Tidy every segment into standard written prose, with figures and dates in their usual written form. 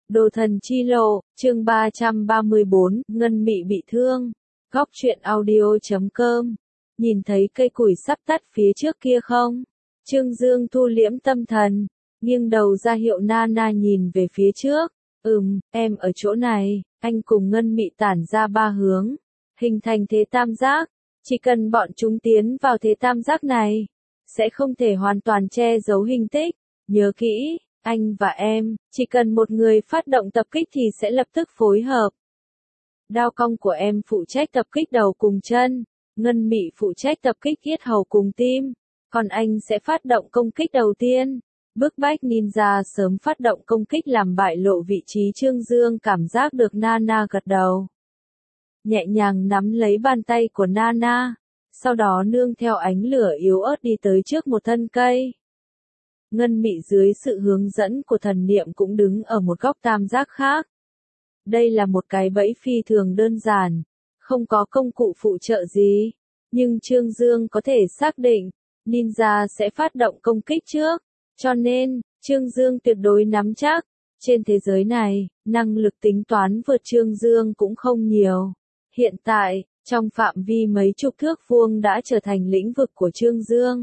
Đồ thần chi lộ, chương 334, Ngân Mị bị thương. Góc truyện audio.com. Nhìn thấy cây củi sắp tắt phía trước kia không? Trương Dương thu liễm tâm thần, nghiêng đầu ra hiệu Nana nhìn về phía trước. Em ở chỗ này, anh cùng Ngân Mị tản ra ba hướng, hình thành thế tam giác. Chỉ cần bọn chúng tiến vào thế tam giác này, sẽ không thể hoàn toàn che giấu hình tích. Nhớ kỹ, anh và em, chỉ cần một người phát động tập kích thì sẽ lập tức phối hợp. Đao cong của em phụ trách tập kích đầu cùng chân, Ngân Mị phụ trách tập kích yết hầu cùng tim, còn anh sẽ phát động công kích đầu tiên. Bức bách ninja sớm phát động công kích làm bại lộ vị trí. Trương Dương cảm giác được Nana gật đầu, nhẹ nhàng nắm lấy bàn tay của Nana, sau đó nương theo ánh lửa yếu ớt đi tới trước một thân cây. Ngân Mị dưới sự hướng dẫn của thần niệm cũng đứng ở một góc tam giác khác. Đây là một cái bẫy phi thường đơn giản, không có công cụ phụ trợ gì, nhưng Trương Dương có thể xác định, ninja sẽ phát động công kích trước, cho nên, Trương Dương tuyệt đối nắm chắc. Trên thế giới này, năng lực tính toán vượt Trương Dương cũng không nhiều. Hiện tại, trong phạm vi mấy chục thước vuông đã trở thành lĩnh vực của Trương Dương.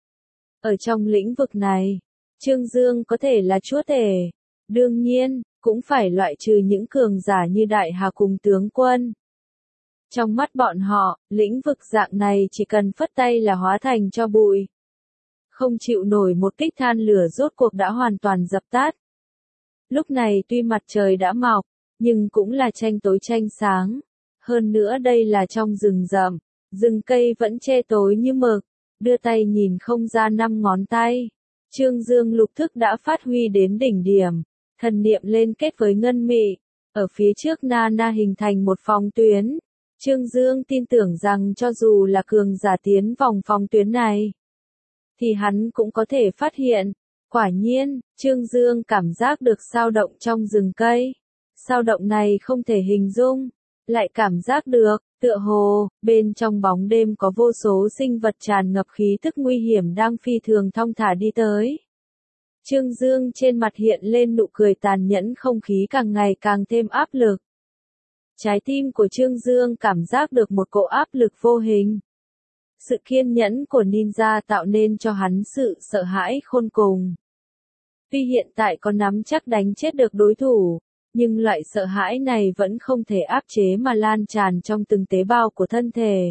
Ở trong lĩnh vực này, Trương Dương có thể là chúa tể. Đương nhiên, cũng phải loại trừ những cường giả như Đại Hà cùng tướng quân. Trong mắt bọn họ, lĩnh vực dạng này chỉ cần phất tay là hóa thành cho bụi. Không chịu nổi một kích, than lửa rốt cuộc đã hoàn toàn dập tắt. Lúc này tuy mặt trời đã mọc, nhưng cũng là tranh tối tranh sáng. Hơn nữa đây là trong rừng rậm, rừng cây vẫn che tối như mực, đưa tay nhìn không ra 5 ngón tay. Trương Dương lục thức đã phát huy đến đỉnh điểm, thần niệm lên kết với Ngân Mị, ở phía trước Nana hình thành một phòng tuyến. Trương Dương tin tưởng rằng cho dù là cường giả tiến vòng phòng tuyến này, thì hắn cũng có thể phát hiện. Quả nhiên, Trương Dương cảm giác được dao động trong rừng cây. Dao động này không thể hình dung, lại cảm giác được, tựa hồ, bên trong bóng đêm có vô số sinh vật tràn ngập khí tức nguy hiểm đang phi thường thong thả đi tới. Trương Dương trên mặt hiện lên nụ cười tàn nhẫn, không khí càng ngày càng thêm áp lực. Trái tim của Trương Dương cảm giác được một cỗ áp lực vô hình. Sự kiên nhẫn của ninja tạo nên cho hắn sự sợ hãi khôn cùng. Tuy hiện tại có nắm chắc đánh chết được đối thủ, nhưng loại sợ hãi này vẫn không thể áp chế mà lan tràn trong từng tế bào của thân thể.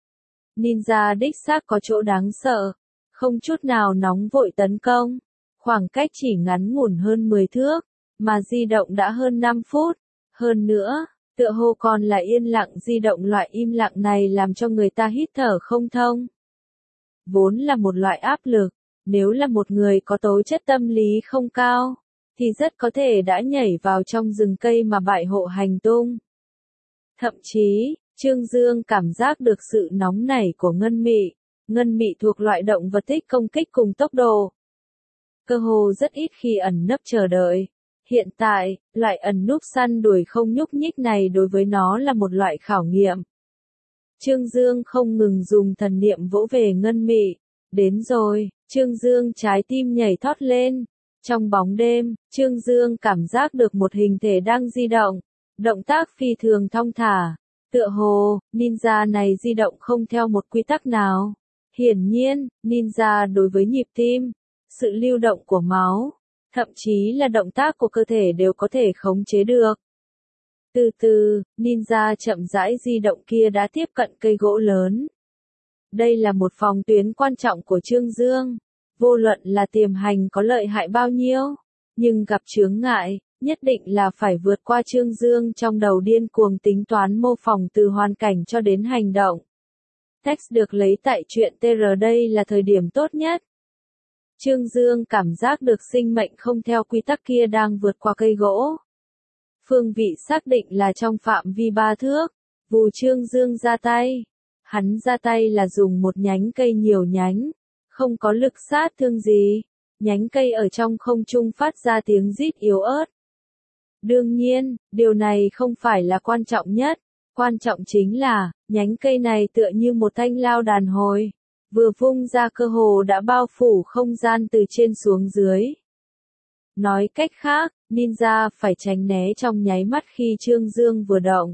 Ninja đích xác có chỗ đáng sợ, không chút nào nóng vội tấn công. Khoảng cách chỉ ngắn ngủn hơn 10 thước, mà di động đã hơn 5 phút. Hơn nữa, tựa hồ còn là yên lặng. Di động loại im lặng này làm cho người ta hít thở không thông. Vốn là một loại áp lực, nếu là một người có tố chất tâm lý không cao, thì rất có thể đã nhảy vào trong rừng cây mà bại hộ hành tung. Thậm chí, Trương Dương cảm giác được sự nóng nảy của Ngân Mị. Ngân Mị thuộc loại động vật thích công kích cùng tốc độ. Cơ hồ rất ít khi ẩn nấp chờ đợi. Hiện tại, loại ẩn núp săn đuổi không nhúc nhích này đối với nó là một loại khảo nghiệm. Trương Dương không ngừng dùng thần niệm vỗ về Ngân Mị. Đến rồi, Trương Dương trái tim nhảy thót lên. Trong bóng đêm, Trương Dương cảm giác được một hình thể đang di động. Động tác phi thường thong thả. Tựa hồ, ninja này di động không theo một quy tắc nào. Hiển nhiên, ninja đối với nhịp tim, sự lưu động của máu, thậm chí là động tác của cơ thể đều có thể khống chế được. Từ từ, ninja chậm rãi di động kia đã tiếp cận cây gỗ lớn. Đây là một phòng tuyến quan trọng của Trương Dương. Vô luận là tiềm hành có lợi hại bao nhiêu, nhưng gặp chướng ngại, nhất định là phải vượt qua. Trương Dương trong đầu điên cuồng tính toán mô phỏng từ hoàn cảnh cho đến hành động. Text được lấy tại truyện TR. Đây là thời điểm tốt nhất. Trương Dương cảm giác được sinh mệnh không theo quy tắc kia đang vượt qua cây gỗ. Phương vị xác định là trong phạm vi 3 thước. Vù Trương Dương ra tay. Hắn ra tay là dùng một nhánh cây nhiều nhánh. Không có lực sát thương gì. Nhánh cây ở trong không trung phát ra tiếng rít yếu ớt. Đương nhiên, điều này không phải là quan trọng nhất. Quan trọng chính là, nhánh cây này tựa như một thanh lao đàn hồi. Vừa vung ra cơ hồ đã bao phủ không gian từ trên xuống dưới. Nói cách khác, ninja phải tránh né trong nháy mắt khi Trương Dương vừa động.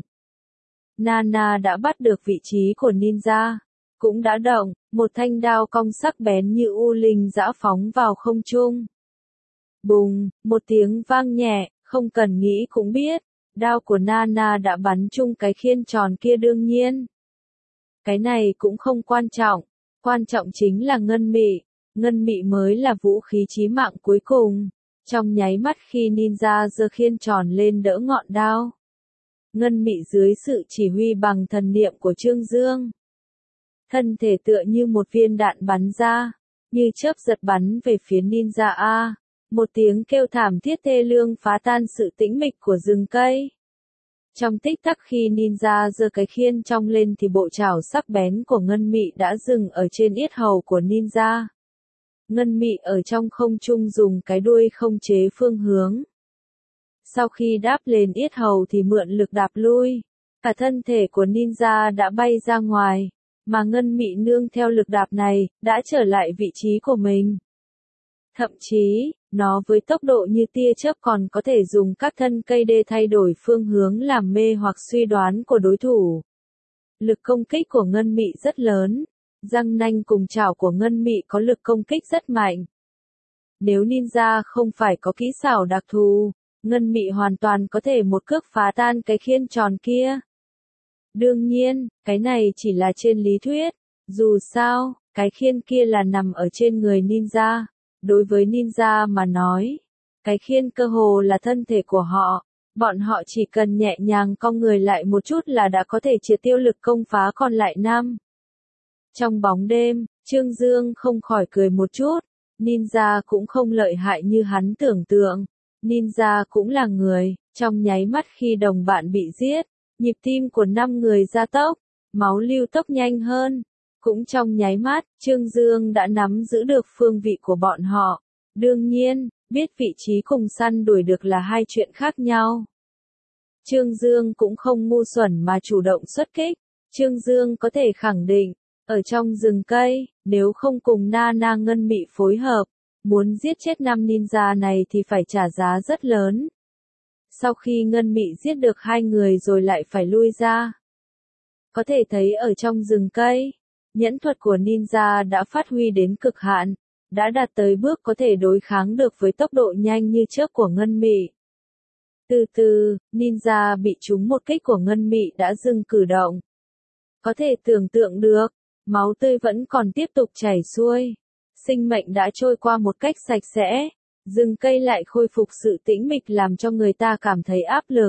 Nana đã bắt được vị trí của ninja. Cũng đã động, một thanh đao cong sắc bén như u linh dã phóng vào không trung. Bùng, một tiếng vang nhẹ, không cần nghĩ cũng biết, đao của Nana đã bắn trúng cái khiên tròn kia đương nhiên. Cái này cũng không quan trọng chính là ngân mị mới là vũ khí chí mạng cuối cùng. Trong nháy mắt khi ninja giơ khiên tròn lên đỡ ngọn đao. Ngân mị dưới sự chỉ huy bằng thần niệm của Trương Dương. Thân thể tựa như một viên đạn bắn ra, như chớp giật bắn về phía ninja A. Một tiếng kêu thảm thiết thê lương phá tan sự tĩnh mịch của rừng cây. Trong tích tắc khi ninja giơ cái khiên trong lên thì bộ chảo sắc bén của ngân mị đã dừng ở trên yết hầu của ninja. Ngân mị ở trong không trung dùng cái đuôi không chế phương hướng. Sau khi đáp lên yết hầu thì mượn lực đạp lui. Cả thân thể của ninja đã bay ra ngoài, mà ngân mị nương theo lực đạp này, đã trở lại vị trí của mình. Thậm chí, nó với tốc độ như tia chớp còn có thể dùng các thân cây để thay đổi phương hướng làm mê hoặc suy đoán của đối thủ. Lực công kích của ngân mị rất lớn. Răng nanh cùng chảo của ngân mị có lực công kích rất mạnh. Nếu ninja không phải có kỹ xảo đặc thù, ngân mị hoàn toàn có thể một cước phá tan cái khiên tròn kia. Đương nhiên, cái này chỉ là trên lý thuyết. Dù sao, cái khiên kia là nằm ở trên người ninja. Đối với ninja mà nói, cái khiên cơ hồ là thân thể của họ. Bọn họ chỉ cần nhẹ nhàng cong người lại một chút là đã có thể triệt tiêu lực công phá còn lại năm. Trong bóng đêm, Trương Dương không khỏi cười một chút. Ninja cũng không lợi hại như hắn tưởng tượng. Ninja cũng là người. Trong nháy mắt khi đồng bạn bị giết, nhịp tim của 5 người gia tốc, máu lưu tốc nhanh hơn. Cũng trong nháy mắt, Trương Dương đã nắm giữ được phương vị của bọn họ. Đương nhiên, biết vị trí cùng săn đuổi được là hai chuyện khác nhau. Trương Dương cũng không ngu xuẩn mà chủ động xuất kích. Trương Dương có thể khẳng định, ở trong rừng cây, nếu không cùng Nana ngân mị phối hợp, muốn giết chết 5 ninja này thì phải trả giá rất lớn. Sau khi ngân mị giết được 2 người rồi lại phải lui ra. Có thể thấy ở trong rừng cây, nhẫn thuật của ninja đã phát huy đến cực hạn, đã đạt tới bước có thể đối kháng được với tốc độ nhanh như chớp của ngân mị. Từ từ, ninja bị trúng một kích của ngân mị đã dừng cử động. Có thể tưởng tượng được, máu tươi vẫn còn tiếp tục chảy xuôi. Sinh mệnh đã trôi qua một cách sạch sẽ. Rừng cây lại khôi phục sự tĩnh mịch làm cho người ta cảm thấy áp lực.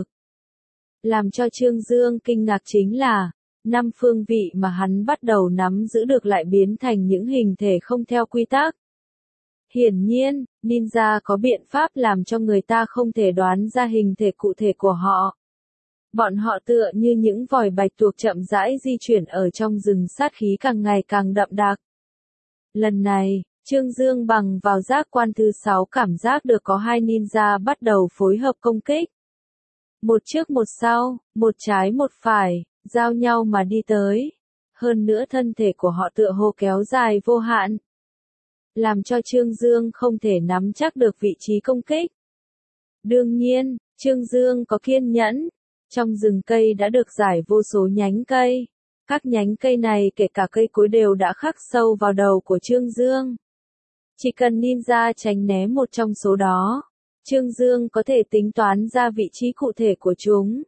Làm cho Trương Dương kinh ngạc chính là, 5 phương vị mà hắn bắt đầu nắm giữ được lại biến thành những hình thể không theo quy tắc. Hiển nhiên, ninja có biện pháp làm cho người ta không thể đoán ra hình thể cụ thể của họ. Bọn họ tựa như những vòi bạch tuộc chậm rãi di chuyển ở trong rừng sát khí càng ngày càng đậm đặc. Lần này, Trương Dương bằng vào giác quan thứ 6 cảm giác được có 2 ninja bắt đầu phối hợp công kích. Một trước một sau, một trái một phải, giao nhau mà đi tới. Hơn nữa thân thể của họ tựa hồ kéo dài vô hạn. Làm cho Trương Dương không thể nắm chắc được vị trí công kích. Đương nhiên, Trương Dương có kiên nhẫn. Trong rừng cây đã được rải vô số nhánh cây. Các nhánh cây này kể cả cây cối đều đã khắc sâu vào đầu của Trương Dương. Chỉ cần ninja tránh né một trong số đó, Trương Dương có thể tính toán ra vị trí cụ thể của chúng.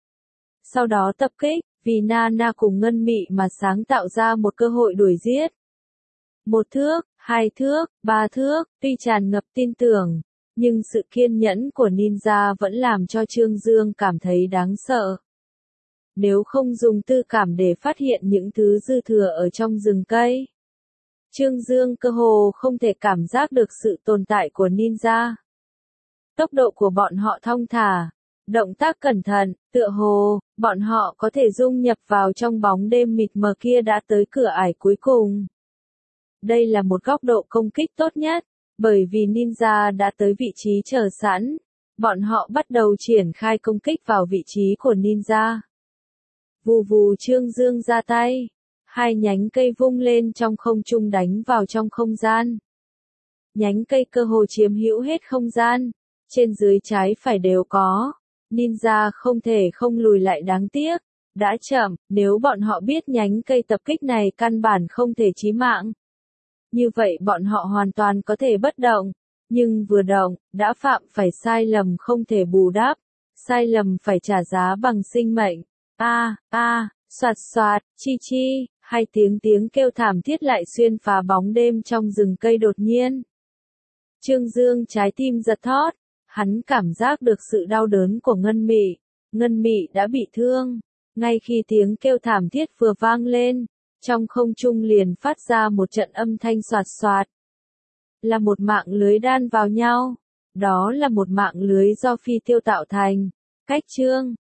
Sau đó tập kích, vì Nana cùng ngân mị mà sáng tạo ra một cơ hội đuổi giết. 1 thước, 2 thước, 3 thước, tuy tràn ngập tin tưởng, nhưng sự kiên nhẫn của ninja vẫn làm cho Trương Dương cảm thấy đáng sợ. Nếu không dùng tư cảm để phát hiện những thứ dư thừa ở trong rừng cây, Trương Dương cơ hồ không thể cảm giác được sự tồn tại của ninja. Tốc độ của bọn họ thong thả, động tác cẩn thận, tựa hồ, bọn họ có thể dung nhập vào trong bóng đêm mịt mờ kia đã tới cửa ải cuối cùng. Đây là một góc độ công kích tốt nhất, bởi vì ninja đã tới vị trí chờ sẵn. Bọn họ bắt đầu triển khai công kích vào vị trí của ninja. Vù vù Trương Dương ra tay. 2 nhánh cây vung lên trong không trung đánh vào trong không gian. Nhánh cây cơ hồ chiếm hữu hết không gian. trên dưới trái phải đều có. Ninja không thể không lùi lại đáng tiếc. Đã chậm, nếu bọn họ biết nhánh cây tập kích này căn bản không thể chí mạng. Như vậy bọn họ hoàn toàn có thể bất động. Nhưng vừa động, đã phạm phải sai lầm không thể bù đắp. Sai lầm phải trả giá bằng sinh mệnh. Soạt soạt, chi chi, hai tiếng kêu thảm thiết lại xuyên phá bóng đêm trong rừng cây đột nhiên. Trương Dương trái tim giật thót, hắn cảm giác được sự đau đớn của Ngân Mị. Ngân Mị đã bị thương. Ngay khi tiếng kêu thảm thiết vừa vang lên, trong không trung liền phát ra một trận âm thanh soạt soạt. Là một mạng lưới đan vào nhau. Đó là một mạng lưới do phi tiêu tạo thành. Cách Trương